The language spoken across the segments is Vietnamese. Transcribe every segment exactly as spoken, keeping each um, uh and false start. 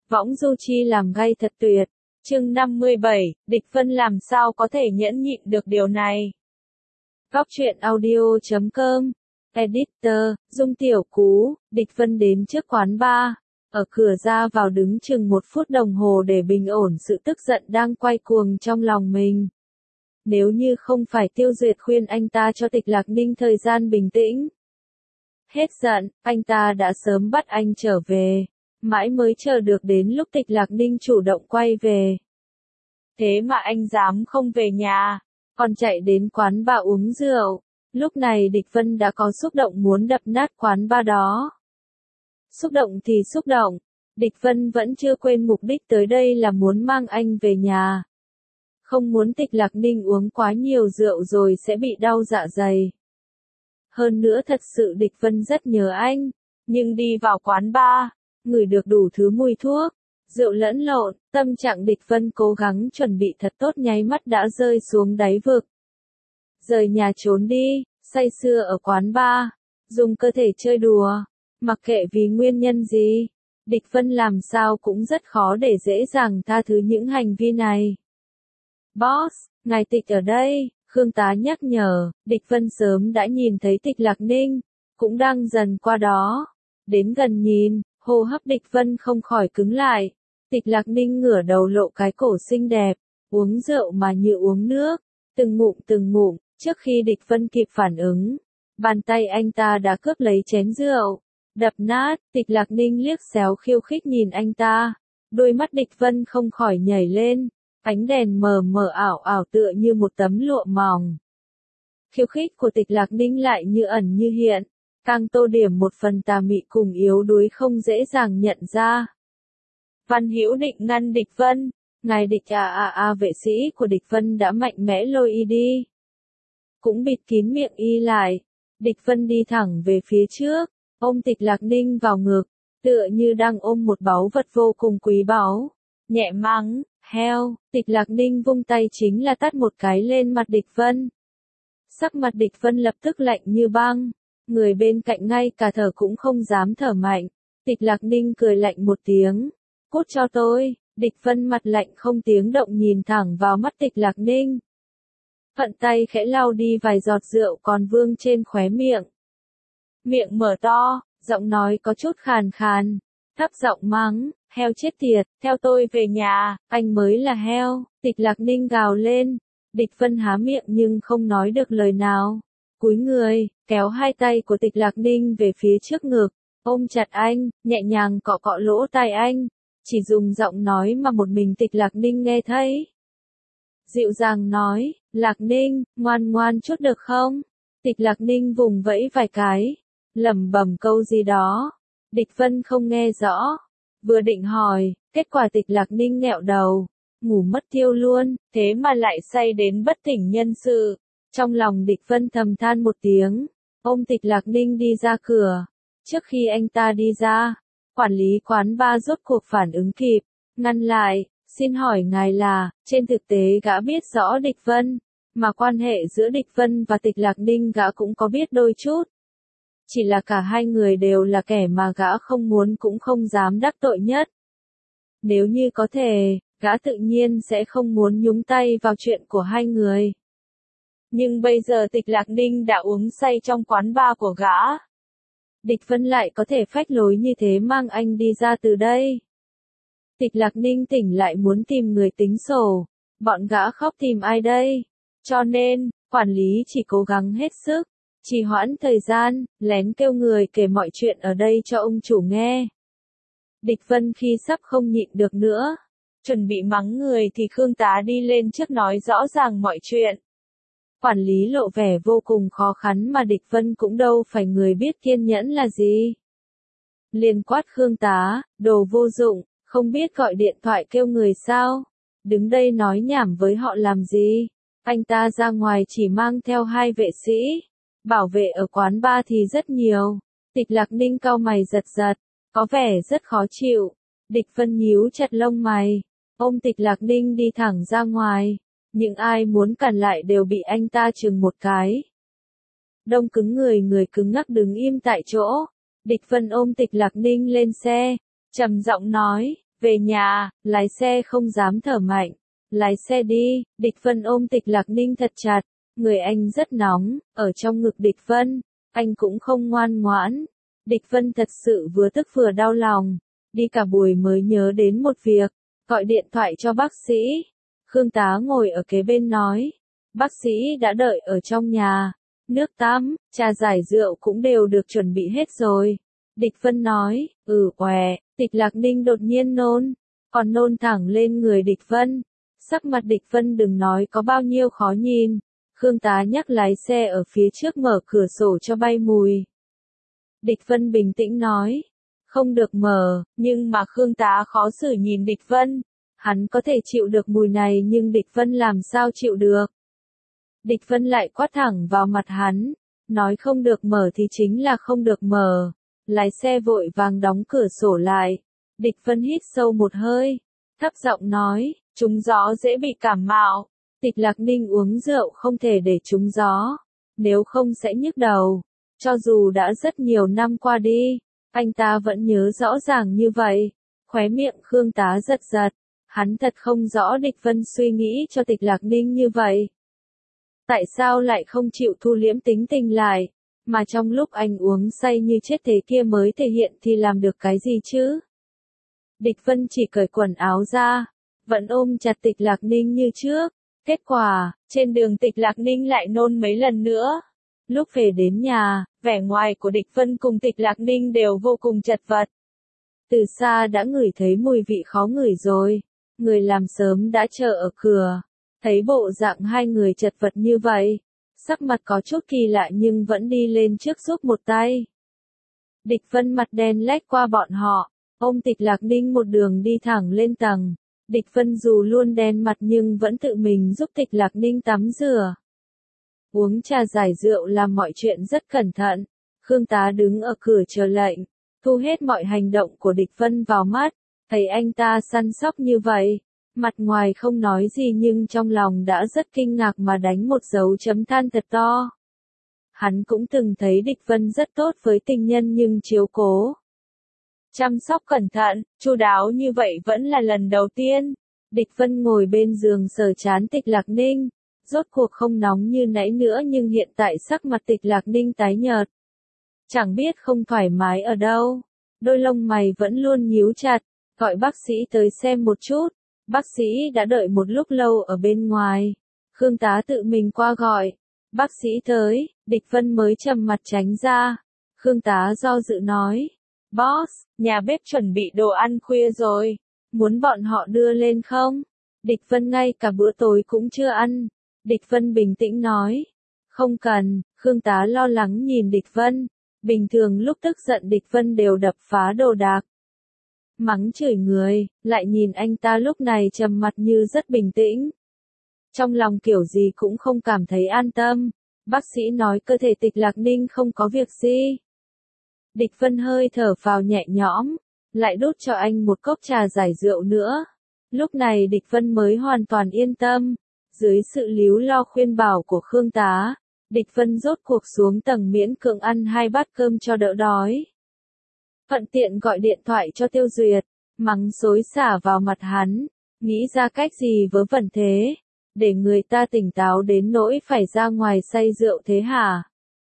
Võng du chi làm gay thật tuyệt. Chương năm mươi bảy, Địch Vân làm sao có thể nhẫn nhịn được điều này. Góc truyện audio chấm com. Editor, Dung Tiểu Cú. Địch Vân đến trước quán bar. Ở cửa ra vào đứng chừng một phút đồng hồ để bình ổn sự tức giận đang quay cuồng trong lòng mình. Nếu như không phải Tiêu Duyệt khuyên anh ta cho Tịch Lạc Ninh thời gian bình tĩnh. Hết giận, anh ta đã sớm bắt anh trở về. Mãi mới chờ được đến lúc Tịch Lạc Ninh chủ động quay về. Thế mà anh dám không về nhà, còn chạy đến quán bar uống rượu. Lúc này Địch Vân đã có xúc động muốn đập nát quán bar đó. Xúc động thì xúc động, Địch Vân vẫn chưa quên mục đích tới đây là muốn mang anh về nhà. Không muốn Tịch Lạc Ninh uống quá nhiều rượu rồi sẽ bị đau dạ dày. Hơn nữa thật sự Địch Vân rất nhớ anh, nhưng đi vào quán bar, ngửi được đủ thứ mùi thuốc, rượu lẫn lộn, tâm trạng Địch Vân cố gắng chuẩn bị thật tốt nháy mắt đã rơi xuống đáy vực. Rời nhà trốn đi, say sưa ở quán bar, dùng cơ thể chơi đùa, mặc kệ vì nguyên nhân gì, Địch Vân làm sao cũng rất khó để dễ dàng tha thứ những hành vi này. Boss, ngài Tịch ở đây, Khương tá nhắc nhở. Địch Vân sớm đã nhìn thấy Tịch Lạc Ninh, cũng đang dần qua đó. Đến gần nhìn, hô hấp Địch Vân không khỏi cứng lại. Tịch Lạc Ninh ngửa đầu lộ cái cổ xinh đẹp, uống rượu mà như uống nước, từng ngụm từng ngụm, trước khi Địch Vân kịp phản ứng. Bàn tay anh ta đã cướp lấy chén rượu, đập nát. Tịch Lạc Ninh liếc xéo khiêu khích nhìn anh ta, đôi mắt Địch Vân không khỏi nhảy lên, ánh đèn mờ mờ ảo ảo tựa như một tấm lụa mỏng. Khiêu khích của Tịch Lạc Ninh lại như ẩn như hiện, càng tô điểm một phần tà mị cùng yếu đuối không dễ dàng nhận ra. Văn Hữu định ngăn Địch Vân, ngài Địch à à à vệ sĩ của Địch Vân đã mạnh mẽ lôi y đi. Cũng bịt kín miệng y lại, Địch Vân đi thẳng về phía trước, ôm Tịch Lạc Ninh vào ngực, tựa như đang ôm một báu vật vô cùng quý báu. Nhẹ mắng, heo. Tịch Lạc Ninh vung tay chính là tát một cái lên mặt Địch Vân. Sắc mặt Địch Vân lập tức lạnh như băng, người bên cạnh ngay cả thở cũng không dám thở mạnh. Tịch Lạc Ninh cười lạnh một tiếng, cút cho tôi. Địch Vân mặt lạnh không tiếng động nhìn thẳng vào mắt Tịch Lạc Ninh. Thuận tay khẽ lau đi vài giọt rượu còn vương trên khóe miệng. Miệng mở to, giọng nói có chút khàn khàn, thấp giọng mắng, heo chết tiệt, theo tôi về nhà, anh mới là heo. Tịch Lạc Ninh gào lên. Địch Vân há miệng nhưng không nói được lời nào. Cúi người, kéo hai tay của Tịch Lạc Ninh về phía trước ngực, ôm chặt anh, nhẹ nhàng cọ cọ lỗ tai anh, chỉ dùng giọng nói mà một mình Tịch Lạc Ninh nghe thấy. Dịu dàng nói, Lạc Ninh, ngoan ngoan chút được không? Tịch Lạc Ninh vùng vẫy vài cái, lẩm bẩm câu gì đó. Địch Vân không nghe rõ, vừa định hỏi, kết quả Tịch Lạc Ninh nghẹo đầu, ngủ mất tiêu luôn, thế mà lại say đến bất tỉnh nhân sự. Trong lòng Địch Vân thầm than một tiếng, ôm Tịch Lạc Ninh đi ra cửa. Trước khi anh ta đi ra, quản lý quán bar rốt cuộc phản ứng kịp, ngăn lại, xin hỏi ngài là, trên thực tế gã biết rõ Địch Vân, mà quan hệ giữa Địch Vân và Tịch Lạc Ninh gã cũng có biết đôi chút. Chỉ là cả hai người đều là kẻ mà gã không muốn cũng không dám đắc tội nhất. Nếu như có thể, gã tự nhiên sẽ không muốn nhúng tay vào chuyện của hai người. Nhưng bây giờ Tịch Lạc Ninh đã uống say trong quán bar của gã. Địch Vân lại có thể phách lối như thế mang anh đi ra từ đây. Tịch Lạc Ninh tỉnh lại muốn tìm người tính sổ. Bọn gã khóc tìm ai đây? Cho nên, quản lý chỉ cố gắng hết sức, trì hoãn thời gian, lén kêu người kể mọi chuyện ở đây cho ông chủ nghe. Địch Vân khi sắp không nhịn được nữa, chuẩn bị mắng người thì Khương tá đi lên trước nói rõ ràng mọi chuyện. Quản lý lộ vẻ vô cùng khó khăn mà Địch Vân cũng đâu phải người biết kiên nhẫn là gì. Liền quát Khương tá, đồ vô dụng, không biết gọi điện thoại kêu người sao? Đứng đây nói nhảm với họ làm gì? Anh ta ra ngoài chỉ mang theo hai vệ sĩ, bảo vệ ở quán bar thì rất nhiều. Tịch Lạc Ninh cau mày giật giật, có vẻ rất khó chịu. Địch Vân nhíu chặt lông mày, ôm Tịch Lạc Ninh đi thẳng ra ngoài. Những ai muốn cản lại đều bị anh ta chừng một cái. Đông cứng người người cứng ngắc đứng im tại chỗ. Địch Vân ôm Tịch Lạc Ninh lên xe, trầm giọng nói, Về nhà, lái xe không dám thở mạnh. Lái xe đi, Địch Vân ôm Tịch Lạc Ninh thật chặt. Người anh rất nóng, ở trong ngực Địch Vân. Anh cũng không ngoan ngoãn. Địch Vân thật sự vừa tức vừa đau lòng. Đi cả buổi mới nhớ đến một việc. Gọi điện thoại cho bác sĩ. Khương Tá ngồi ở kế bên nói. Bác sĩ đã đợi ở trong nhà. Nước tắm, trà giải rượu cũng đều được chuẩn bị hết rồi. Địch Vân nói, ừ què, Tịch Lạc Ninh đột nhiên nôn. Còn nôn thẳng lên người Địch Vân. Sắc mặt Địch Vân đừng nói có bao nhiêu khó nhìn. Khương Tá nhắc lái xe ở phía trước mở cửa sổ cho bay mùi. Địch Vân bình tĩnh nói. Không được mở, nhưng mà Khương Tá khó xử nhìn Địch Vân. Hắn có thể chịu được mùi này nhưng Địch Vân làm sao chịu được. Địch Vân lại quát thẳng vào mặt hắn. Nói không được mở thì chính là không được mở. Lái xe vội vàng đóng cửa sổ lại. Địch Vân hít sâu một hơi. Thấp giọng nói, trúng gió dễ bị cảm mạo. Tịch Lạc Ninh uống rượu không thể để trúng gió. Nếu không sẽ nhức đầu. Cho dù đã rất nhiều năm qua đi, anh ta vẫn nhớ rõ ràng như vậy. Khóe miệng Khương Tá giật giật. Hắn thật không rõ Địch Vân suy nghĩ cho Tịch Lạc Ninh như vậy. Tại sao lại không chịu thu liễm tính tình lại, mà trong lúc anh uống say như chết thế kia mới thể hiện thì làm được cái gì chứ? Địch Vân chỉ cởi quần áo ra, vẫn ôm chặt Tịch Lạc Ninh như trước. Kết quả, trên đường Tịch Lạc Ninh lại nôn mấy lần nữa. Lúc về đến nhà, vẻ ngoài của Địch Vân cùng Tịch Lạc Ninh đều vô cùng chật vật. Từ xa đã ngửi thấy mùi vị khó ngửi rồi. Người làm sớm đã chờ ở cửa. Thấy bộ dạng hai người chật vật như vậy. Sắc mặt có chút kỳ lạ nhưng vẫn đi lên trước giúp một tay. Địch Vân mặt đen lách qua bọn họ. Ôm Tịch Lạc Ninh một đường đi thẳng lên tầng. Địch Vân dù luôn đen mặt nhưng vẫn tự mình giúp Tịch Lạc Ninh tắm rửa. Uống trà giải rượu làm mọi chuyện rất cẩn thận. Khương Tá đứng ở cửa chờ lệnh. Thu hết mọi hành động của Địch Vân vào mắt. Thấy anh ta săn sóc như vậy. Mặt ngoài không nói gì nhưng trong lòng đã rất kinh ngạc mà đánh một dấu chấm than thật to. Hắn cũng từng thấy Địch Vân rất tốt với tình nhân nhưng chiếu cố. Chăm sóc cẩn thận, chu đáo như vậy vẫn là lần đầu tiên. Địch Vân ngồi bên giường sờ trán Tịch Lạc Ninh. Rốt cuộc không nóng như nãy nữa nhưng hiện tại sắc mặt Tịch Lạc Ninh tái nhợt. Chẳng biết không thoải mái ở đâu. Đôi lông mày vẫn luôn nhíu chặt. Gọi bác sĩ tới xem một chút. Bác sĩ đã đợi một lúc lâu ở bên ngoài. Khương Tá tự mình qua gọi. Bác sĩ tới, Địch Vân mới trầm mặt tránh ra. Khương Tá do dự nói. Boss, nhà bếp chuẩn bị đồ ăn khuya rồi. Muốn bọn họ đưa lên không? Địch Vân ngay cả bữa tối cũng chưa ăn. Địch Vân bình tĩnh nói. Không cần, Khương Tá lo lắng nhìn Địch Vân. Bình thường lúc tức giận Địch Vân đều đập phá đồ đạc. Mắng chửi người, lại nhìn anh ta lúc này trầm mặt như rất bình tĩnh. Trong lòng kiểu gì cũng không cảm thấy an tâm. Bác sĩ nói cơ thể Tịch Lạc Ninh không có việc gì. Địch Vân hơi thở phào nhẹ nhõm, lại đút cho anh một cốc trà giải rượu nữa. Lúc này Địch Vân mới hoàn toàn yên tâm. Dưới sự líu lo khuyên bảo của Khương Tá, Địch Vân rốt cuộc xuống tầng miễn cưỡng ăn hai bát cơm cho đỡ đói. Thuận tiện gọi điện thoại cho Tiêu Duyệt, mắng xối xả vào mặt hắn, nghĩ ra cách gì vớ vẩn thế, để người ta tỉnh táo đến nỗi phải ra ngoài say rượu thế hả?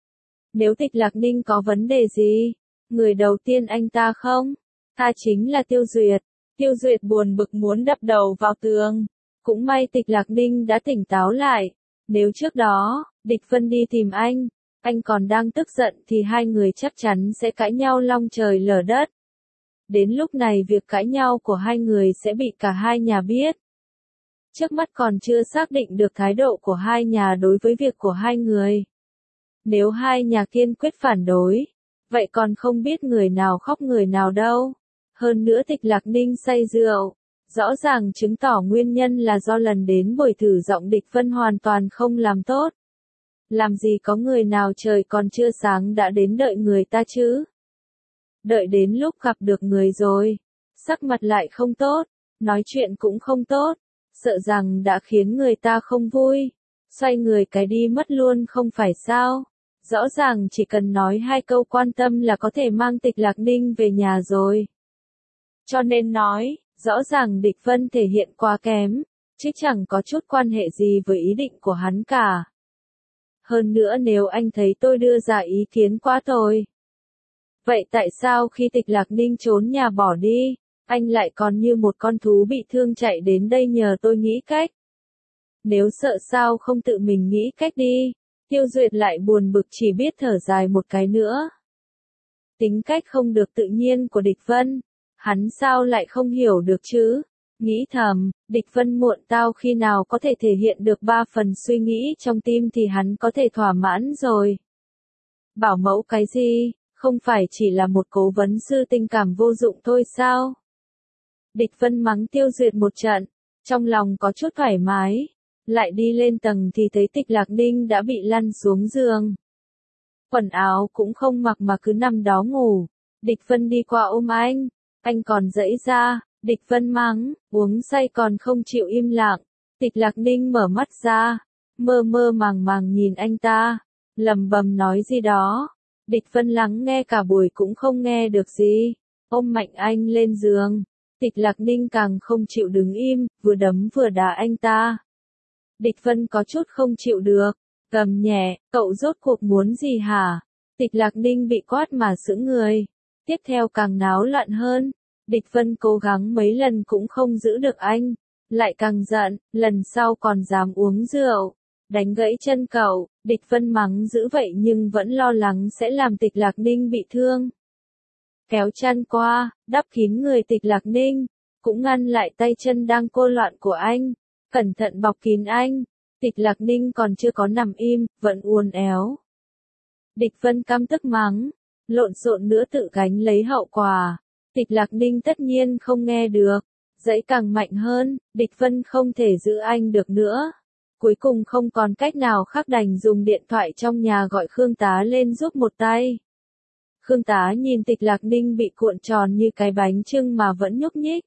Nếu Tịch Lạc Ninh có vấn đề gì, người đầu tiên anh ta không? Ta chính là Tiêu Duyệt. Tiêu Duyệt buồn bực muốn đập đầu vào tường. Cũng may Tịch Lạc Ninh đã tỉnh táo lại. Nếu trước đó, Địch Vân đi tìm anh, anh còn đang tức giận thì hai người chắc chắn sẽ cãi nhau long trời lở đất. Đến lúc này việc cãi nhau của hai người sẽ bị cả hai nhà biết. Trước mắt còn chưa xác định được thái độ của hai nhà đối với việc của hai người. Nếu hai nhà kiên quyết phản đối, vậy còn không biết người nào khóc người nào đâu. Hơn nữa Tịch Lạc Ninh say rượu, rõ ràng chứng tỏ nguyên nhân là do lần đến buổi thử giọng Địch Vân hoàn toàn không làm tốt. Làm gì có người nào trời còn chưa sáng đã đến đợi người ta chứ? Đợi đến lúc gặp được người rồi, sắc mặt lại không tốt, nói chuyện cũng không tốt, sợ rằng đã khiến người ta không vui, xoay người cái đi mất luôn không phải sao? Rõ ràng chỉ cần nói hai câu quan tâm là có thể mang Tịch Lạc Ninh về nhà rồi. Cho nên nói, Rõ ràng Địch Vân thể hiện quá kém, chứ chẳng có chút quan hệ gì với ý định của hắn cả. Hơn nữa nếu anh thấy tôi đưa ra ý kiến quá tồi, vậy tại sao khi Tịch Lạc Ninh trốn nhà bỏ đi, anh lại còn như một con thú bị thương chạy đến đây nhờ tôi nghĩ cách? Nếu sợ sao không tự mình nghĩ cách đi? Tiêu Duyệt lại buồn bực chỉ biết thở dài một cái nữa. Tính cách không được tự nhiên của Địch Vân, hắn sao lại không hiểu được chứ? Nghĩ thầm, Địch Vân muộn tao khi nào có thể thể hiện được ba phần suy nghĩ trong tim thì hắn có thể thỏa mãn rồi. Bảo mẫu cái gì, không phải chỉ là một cố vấn sư tình cảm vô dụng thôi sao? Địch Vân mắng Tiêu Duyệt một trận, trong lòng có chút thoải mái, lại đi lên tầng thì thấy Tịch Lạc Ninh đã bị lăn xuống giường. Quần áo cũng không mặc mà cứ nằm đó ngủ. Địch Vân đi qua ôm anh, anh còn giãy ra, Địch Vân mắng, uống say còn không chịu im lặng. Tịch Lạc Ninh mở mắt ra, mơ mơ màng màng nhìn anh ta, lầm bầm nói gì đó. Địch Vân lắng nghe cả buổi cũng không nghe được gì, ôm mạnh anh lên giường. Tịch Lạc Ninh càng không chịu đứng im, vừa đấm vừa đá anh ta. Địch Vân có chút không chịu được, gầm nhẹ, cậu rốt cuộc muốn gì hả? Tịch Lạc Ninh bị quát mà sững người. Tiếp theo càng náo loạn hơn, Địch Vân cố gắng mấy lần cũng không giữ được anh, lại càng giận, lần sau còn dám uống rượu, đánh gãy chân cậu. Địch Vân mắng dữ vậy nhưng vẫn lo lắng sẽ làm Tịch Lạc Ninh bị thương. Kéo chăn qua, đắp kín người Tịch Lạc Ninh, cũng ngăn lại tay chân đang cô loạn của anh, cẩn thận bọc kín anh. Tịch Lạc Ninh còn chưa có nằm im, vẫn uốn éo. Địch Vân căm tức mắng, lộn xộn nữa tự gánh lấy hậu quả. Tịch Lạc Ninh tất nhiên không nghe được, giãy càng mạnh hơn, Địch Vân không thể giữ anh được nữa. Cuối cùng không còn cách nào khác đành dùng điện thoại trong nhà gọi Khương Tá lên giúp một tay. Khương Tá nhìn Tịch Lạc Ninh bị cuộn tròn như cái bánh chưng mà vẫn nhúc nhích.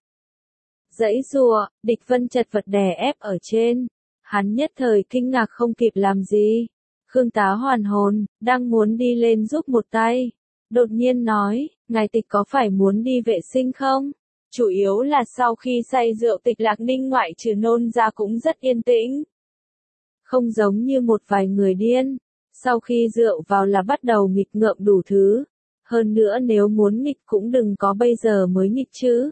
Giãy giụa, Địch Vân chật vật đè ép ở trên. Hắn nhất thời kinh ngạc không kịp làm gì. Khương Tá hoàn hồn, đang muốn đi lên giúp một tay. Đột nhiên nói, ngài Tịch có phải muốn đi vệ sinh không? Chủ yếu là sau khi say rượu Tịch Lạc Ninh ngoại trừ nôn ra cũng rất yên tĩnh. Không giống như một vài người điên. Sau khi rượu vào là bắt đầu nghịch ngợm đủ thứ. Hơn nữa nếu muốn nghịch cũng đừng có bây giờ mới nghịch chứ.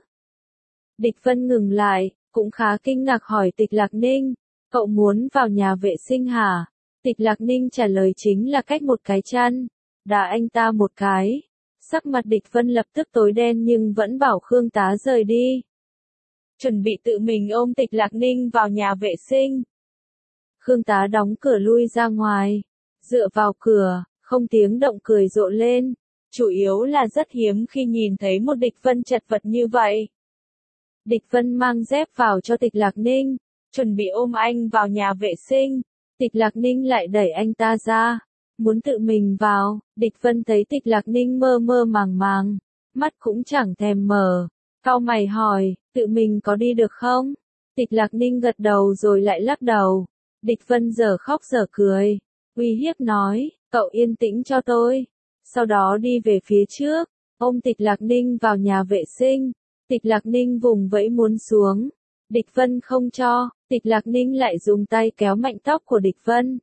Địch Vân ngừng lại, cũng khá kinh ngạc hỏi Tịch Lạc Ninh. Cậu muốn vào nhà vệ sinh hả? Tịch Lạc Ninh trả lời chính là cách một cái chăn. Đá anh ta một cái. Sắc mặt Địch Vân lập tức tối đen nhưng vẫn bảo Khương Tá rời đi. Chuẩn bị tự mình ôm Tịch Lạc Ninh vào nhà vệ sinh. Khương Tá đóng cửa lui ra ngoài. Dựa vào cửa, không tiếng động cười rộ lên. Chủ yếu là rất hiếm khi nhìn thấy một Địch Vân chật vật như vậy. Địch Vân mang dép vào cho Tịch Lạc Ninh, chuẩn bị ôm anh vào nhà vệ sinh. Tịch Lạc Ninh lại đẩy anh ta ra, muốn tự mình vào. Địch Vân thấy Tịch Lạc Ninh mơ mơ màng màng, mắt cũng chẳng thèm mở, cau mày hỏi, tự mình có đi được không? Tịch Lạc Ninh gật đầu rồi lại lắc đầu. Địch Vân giờ khóc giờ cười, uy hiếp nói, cậu yên tĩnh cho tôi. Sau đó đi về phía trước, ôm Tịch Lạc Ninh vào nhà vệ sinh. Tịch Lạc Ninh vùng vẫy muốn xuống. Địch Vân không cho, Tịch Lạc Ninh lại dùng tay kéo mạnh tóc của Địch Vân.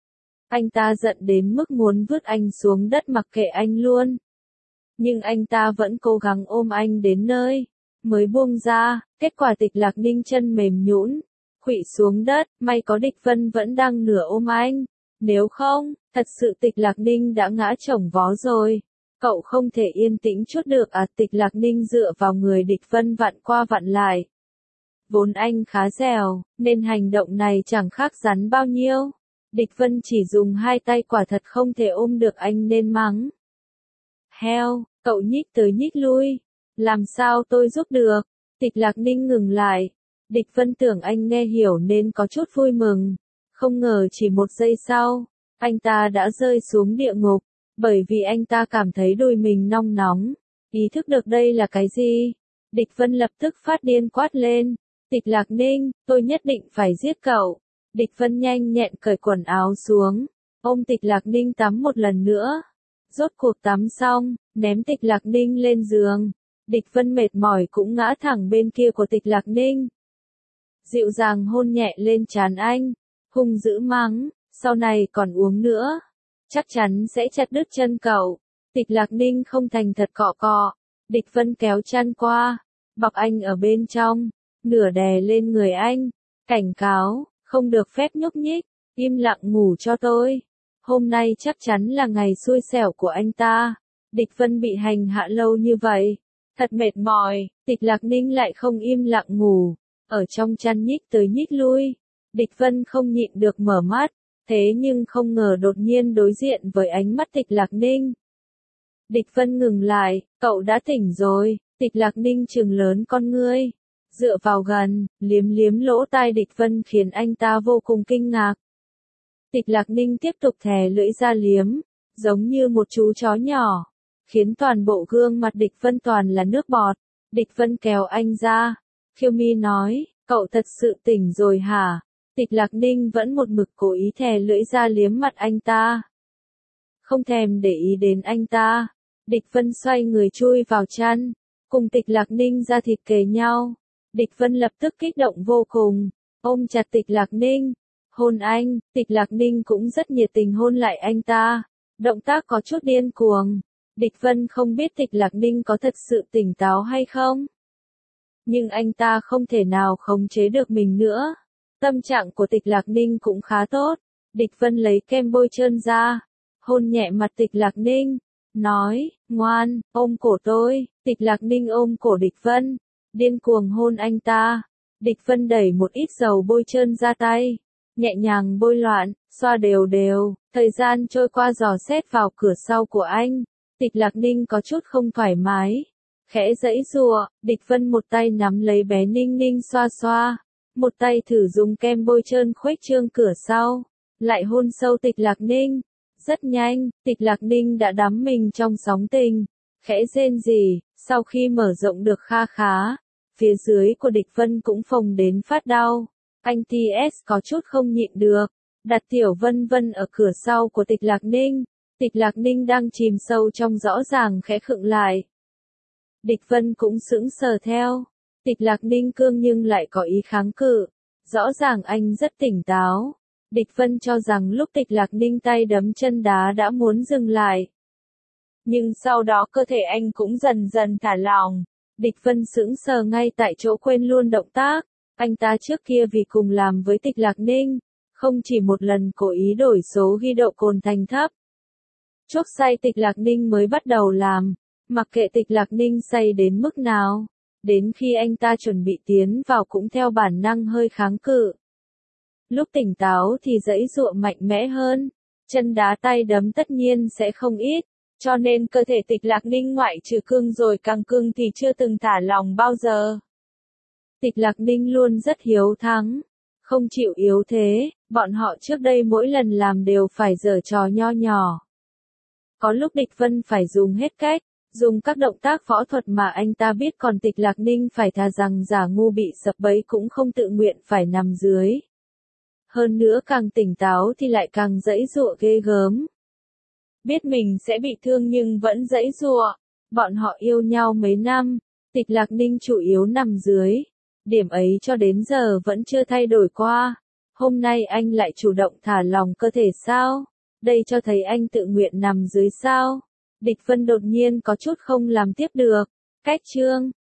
Anh ta giận đến mức muốn vứt anh xuống đất mặc kệ anh luôn. Nhưng anh ta vẫn cố gắng ôm anh đến nơi, mới buông ra, kết quả Tịch Lạc Ninh chân mềm nhũn, khuỵu xuống đất, may có Địch Vân vẫn đang nửa ôm anh. Nếu không, thật sự Tịch Lạc Ninh đã ngã chồng vó rồi. Cậu không thể yên tĩnh chút được à? Tịch Lạc Ninh dựa vào người Địch Vân vặn qua vặn lại. Vốn anh khá dẻo, nên hành động này chẳng khác rắn bao nhiêu. Địch Vân chỉ dùng hai tay quả thật không thể ôm được anh nên mắng. Heo, cậu nhích tới nhích lui. Làm sao tôi giúp được? Tịch Lạc Ninh ngừng lại. Địch Vân tưởng anh nghe hiểu nên có chút vui mừng. Không ngờ chỉ một giây sau, anh ta đã rơi xuống địa ngục. Bởi vì anh ta cảm thấy đùi mình nong nóng. Ý thức được đây là cái gì? Địch Vân lập tức phát điên quát lên. Tịch Lạc Ninh, tôi nhất định phải giết cậu. Địch Vân nhanh nhẹn cởi quần áo xuống, ôm Tịch Lạc Ninh tắm một lần nữa. Rốt cuộc tắm xong, ném Tịch Lạc Ninh lên giường. Địch Vân mệt mỏi cũng ngã thẳng bên kia của Tịch Lạc Ninh. Dịu dàng hôn nhẹ lên trán anh, hung dữ mắng, sau này còn uống nữa, chắc chắn sẽ chặt đứt chân cậu. Tịch Lạc Ninh không thành thật cọ cọ, Địch Vân kéo chăn qua, bọc anh ở bên trong, nửa đè lên người anh, cảnh cáo, không được phép nhúc nhích, im lặng ngủ cho tôi. Hôm nay chắc chắn là ngày xui xẻo của anh ta. Địch Vân bị hành hạ lâu như vậy, thật mệt mỏi, Tịch Lạc Ninh lại không im lặng ngủ, ở trong chăn nhích tới nhích lui. Địch Vân không nhịn được mở mắt, thế nhưng không ngờ đột nhiên đối diện với ánh mắt Tịch Lạc Ninh. Địch Vân ngừng lại, cậu đã tỉnh rồi. Tịch Lạc Ninh trừng lớn con ngươi, dựa vào gần, liếm liếm lỗ tai Địch Vân khiến anh ta vô cùng kinh ngạc. Tịch Lạc Ninh tiếp tục thè lưỡi ra liếm, giống như một chú chó nhỏ, khiến toàn bộ gương mặt Địch Vân toàn là nước bọt. Địch Vân kéo anh ra, khiêu mi nói, cậu thật sự tỉnh rồi hả? Tịch Lạc Ninh vẫn một mực cố ý thè lưỡi ra liếm mặt anh ta, không thèm để ý đến anh ta. Địch Vân xoay người chui vào chăn, cùng Tịch Lạc Ninh ra thịt kề nhau. Địch Vân lập tức kích động vô cùng, ôm chặt Tịch Lạc Ninh, hôn anh. Tịch Lạc Ninh cũng rất nhiệt tình hôn lại anh ta, động tác có chút điên cuồng. Địch Vân không biết Tịch Lạc Ninh có thật sự tỉnh táo hay không, nhưng anh ta không thể nào khống chế được mình nữa. Tâm trạng của Tịch Lạc Ninh cũng khá tốt. Địch Vân lấy kem bôi trơn ra, hôn nhẹ mặt Tịch Lạc Ninh, nói, ngoan, ôm cổ tôi. Tịch Lạc Ninh ôm cổ Địch Vân, điên cuồng hôn anh ta. Địch Vân đẩy một ít dầu bôi trơn ra tay, nhẹ nhàng bôi loạn, xoa đều đều. Thời gian trôi qua dò xét vào cửa sau của anh. Tịch Lạc Ninh có chút không thoải mái, khẽ giãy giụa. Địch Vân một tay nắm lấy bé Ninh Ninh xoa xoa, một tay thử dùng kem bôi trơn khuếch trương cửa sau, lại hôn sâu Tịch Lạc Ninh. Rất nhanh, Tịch Lạc Ninh đã đắm mình trong sóng tình, khẽ rên rỉ. Sau khi mở rộng được kha khá, phía dưới của Địch Vân cũng phồng đến phát đau. Anh tê ét có chút không nhịn được, đặt Tiểu Vân Vân ở cửa sau của Tịch Lạc Ninh. Tịch Lạc Ninh đang chìm sâu trong rõ ràng khẽ khựng lại. Địch Vân cũng sững sờ theo. Tịch Lạc Ninh cương nhưng lại có ý kháng cự. Rõ ràng anh rất tỉnh táo. Địch Vân cho rằng lúc Tịch Lạc Ninh tay đấm chân đá đã muốn dừng lại, nhưng sau đó cơ thể anh cũng dần dần thả lỏng. Địch Vân sững sờ ngay tại chỗ, quên luôn động tác. Anh ta trước kia vì cùng làm với Tịch Lạc Ninh, không chỉ một lần cố ý đổi số ghi độ cồn thành thấp. Chuốc say Tịch Lạc Ninh mới bắt đầu làm, mặc kệ Tịch Lạc Ninh say đến mức nào, đến khi anh ta chuẩn bị tiến vào cũng theo bản năng hơi kháng cự. Lúc tỉnh táo thì giãy giụa mạnh mẽ hơn, chân đá tay đấm tất nhiên sẽ không ít, cho nên cơ thể Tịch Lạc Ninh ngoại trừ cương rồi càng cương thì chưa từng thả lỏng bao giờ. Tịch Lạc Ninh luôn rất hiếu thắng, không chịu yếu thế. Bọn họ trước đây mỗi lần làm đều phải giở trò nho nhỏ. Có lúc Địch Vân phải dùng hết cách, dùng các động tác võ thuật mà anh ta biết, còn Tịch Lạc Ninh phải thà rằng giả ngu bị sập bẫy cũng không tự nguyện phải nằm dưới. Hơn nữa càng tỉnh táo thì lại càng giãy giụa ghê gớm. Biết mình sẽ bị thương nhưng vẫn giãy giụa. Bọn họ yêu nhau mấy năm, Tịch Lạc Ninh chủ yếu nằm dưới. Điểm ấy cho đến giờ vẫn chưa thay đổi qua. Hôm nay anh lại chủ động thả lỏng cơ thể sao? Đây cho thấy anh tự nguyện nằm dưới sao? Địch Vân đột nhiên có chút không làm tiếp được. Cách chương